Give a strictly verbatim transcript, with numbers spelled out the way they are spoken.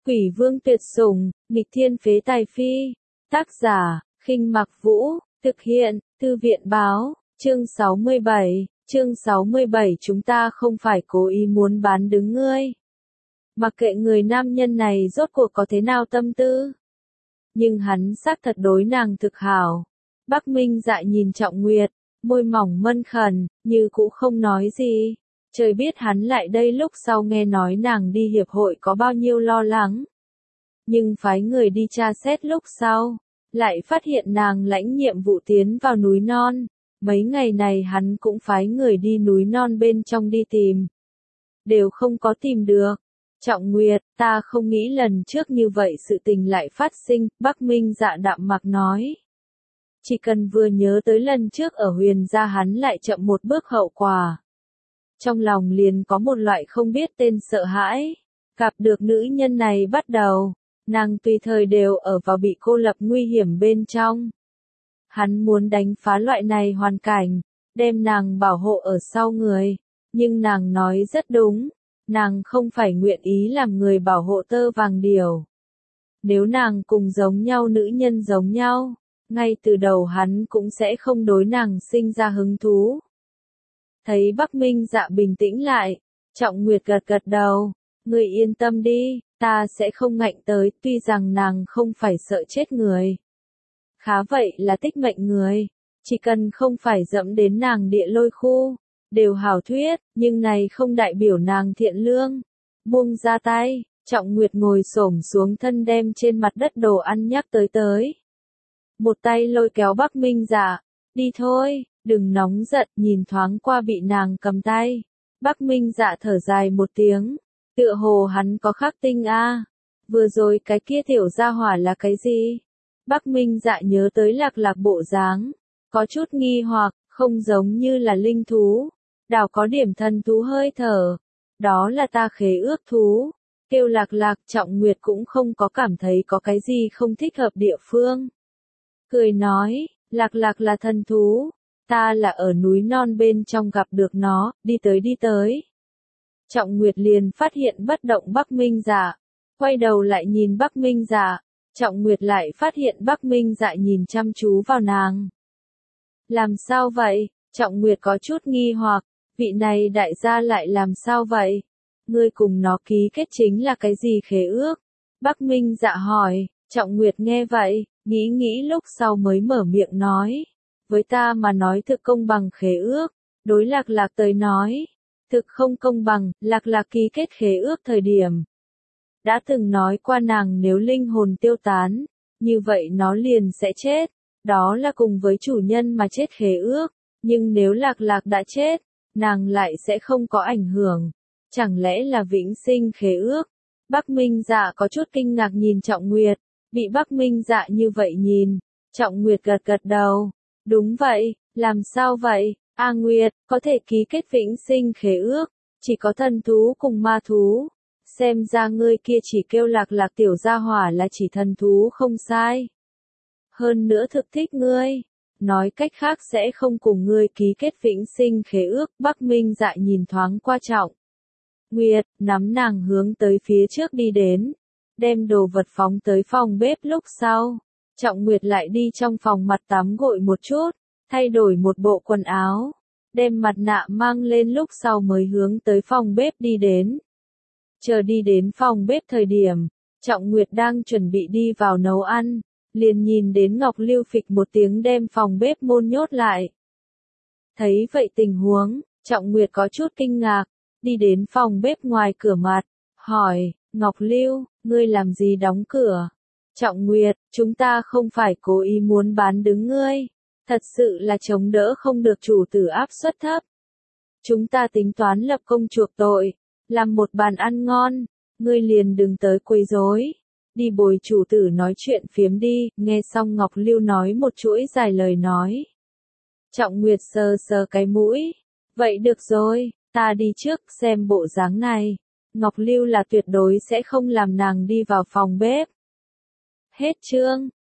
Quỷ vương tuyệt sủng, nghịch thiên phế tài phi. Tác giả, Khinh Mặc Vũ, thực hiện, Thư viện báo, chương sáu mươi bảy, chương sáu mươi bảy chúng ta không phải cố ý muốn bán đứng ngươi. Mặc kệ người nam nhân này rốt cuộc có thế nào tâm tư. Nhưng hắn xác thật đối nàng thực hảo. Bắc Minh Dạ nhìn Trọng Nguyệt, môi mỏng mân khẩn, như cũ không nói gì. Trời biết hắn lại đây lúc sau nghe nói nàng đi hiệp hội có bao nhiêu lo lắng. Nhưng phái người đi tra xét lúc sau, lại phát hiện nàng lãnh nhiệm vụ tiến vào núi non. Mấy ngày này hắn cũng phái người đi núi non bên trong đi tìm. Đều không có tìm được. Trọng Nguyệt, ta không nghĩ lần trước như vậy sự tình lại phát sinh, Bắc Minh Dạ đạm mặc nói. Chỉ cần vừa nhớ tới lần trước ở Huyền gia hắn lại chậm một bước hậu quả. Trong lòng liền có một loại không biết tên sợ hãi. Gặp được nữ nhân này bắt đầu, nàng tùy thời đều ở vào bị cô lập nguy hiểm bên trong. Hắn muốn đánh phá loại này hoàn cảnh, đem nàng bảo hộ ở sau người. Nhưng nàng nói rất đúng, nàng không phải nguyện ý làm người bảo hộ tơ vàng điểu. Nếu nàng cùng giống nhau nữ nhân giống nhau, ngay từ đầu hắn cũng sẽ không đối nàng sinh ra hứng thú. Thấy Bắc Minh Dạ bình tĩnh lại, Trọng Nguyệt gật gật đầu, ngươi yên tâm đi, ta sẽ không ngạnh tới, tuy rằng nàng không phải sợ chết người. Khá vậy là tích mệnh người, chỉ cần không phải dẫm đến nàng địa lôi khu, đều hảo thuyết, nhưng này không đại biểu nàng thiện lương. Buông ra tay, Trọng Nguyệt ngồi xổm xuống thân đem trên mặt đất đồ ăn nhắc tới tới. Một tay lôi kéo Bắc Minh Dạ, đi thôi, đừng nóng giận, nhìn thoáng qua bị nàng cầm tay. Bắc Minh Dạ thở dài một tiếng, tựa hồ hắn có khắc tinh a. Vừa rồi cái kia tiểu gia hỏa là cái gì? Bắc Minh Dạ nhớ tới Lạc Lạc bộ dáng, có chút nghi hoặc, không giống như là linh thú, đảo có điểm thần thú hơi thở. Đó là ta khế ước thú. Kêu Lạc Lạc, Trọng Nguyệt cũng không có cảm thấy có cái gì không thích hợp địa phương. Cười nói, Lạc Lạc là thần thú, ta là ở núi non bên trong gặp được nó, đi tới đi tới. Trọng Nguyệt liền phát hiện bất động Bắc Minh Dạ, quay đầu lại nhìn Bắc Minh Dạ, Trọng Nguyệt lại phát hiện Bắc Minh Dạ nhìn chăm chú vào nàng. Làm sao vậy? Trọng Nguyệt có chút nghi hoặc, vị này đại gia lại làm sao vậy? Ngươi cùng nó ký kết chính là cái gì khế ước? Bắc Minh Dạ hỏi, Trọng Nguyệt nghe vậy, nghĩ nghĩ lúc sau mới mở miệng nói. Với ta mà nói thực công bằng khế ước, đối Lạc Lạc tới nói. Thực không công bằng, Lạc Lạc ký kết khế ước thời điểm. Đã từng nói qua nàng nếu linh hồn tiêu tán, như vậy nó liền sẽ chết. Đó là cùng với chủ nhân mà chết khế ước. Nhưng nếu Lạc Lạc đã chết, nàng lại sẽ không có ảnh hưởng. Chẳng lẽ là vĩnh sinh khế ước? Bắc Minh Dạ có chút kinh ngạc nhìn Trọng Nguyệt. Bị Bắc Minh Dạ như vậy nhìn. Trọng Nguyệt gật gật đầu. Đúng vậy, làm sao vậy? A Nguyệt, có thể ký kết vĩnh sinh khế ước. Chỉ có thần thú cùng ma thú. Xem ra ngươi kia chỉ kêu Lạc Lạc tiểu gia hỏa là chỉ thần thú không sai. Hơn nữa thực thích ngươi. Nói cách khác sẽ không cùng ngươi ký kết vĩnh sinh khế ước. Bắc Minh Dạ nhìn thoáng qua Trọng Nguyệt, nắm nàng hướng tới phía trước đi đến. Đem đồ vật phóng tới phòng bếp lúc sau. Trọng Nguyệt lại đi trong phòng mặt tắm gội một chút. Thay đổi một bộ quần áo. Đem mặt nạ mang lên lúc sau mới hướng tới phòng bếp đi đến. Chờ đi đến phòng bếp thời điểm. Trọng Nguyệt đang chuẩn bị đi vào nấu ăn. Liền nhìn đến Ngọc Lưu phịch một tiếng đem phòng bếp môn nhốt lại. Thấy vậy tình huống, Trọng Nguyệt có chút kinh ngạc, đi đến phòng bếp ngoài cửa mặt, hỏi, Ngọc Lưu, ngươi làm gì đóng cửa? Trọng Nguyệt, chúng ta không phải cố ý muốn bán đứng ngươi, thật sự là chống đỡ không được chủ tử áp suất thấp. Chúng ta tính toán lập công chuộc tội, làm một bàn ăn ngon, ngươi liền đừng tới quấy rối. Đi bồi chủ tử nói chuyện phiếm đi, nghe xong Ngọc Lưu nói một chuỗi dài lời nói. Trọng Nguyệt sờ sờ cái mũi, vậy được rồi, ta đi trước xem bộ dáng này. Ngọc Lưu là tuyệt đối sẽ không làm nàng đi vào phòng bếp. Hết chương.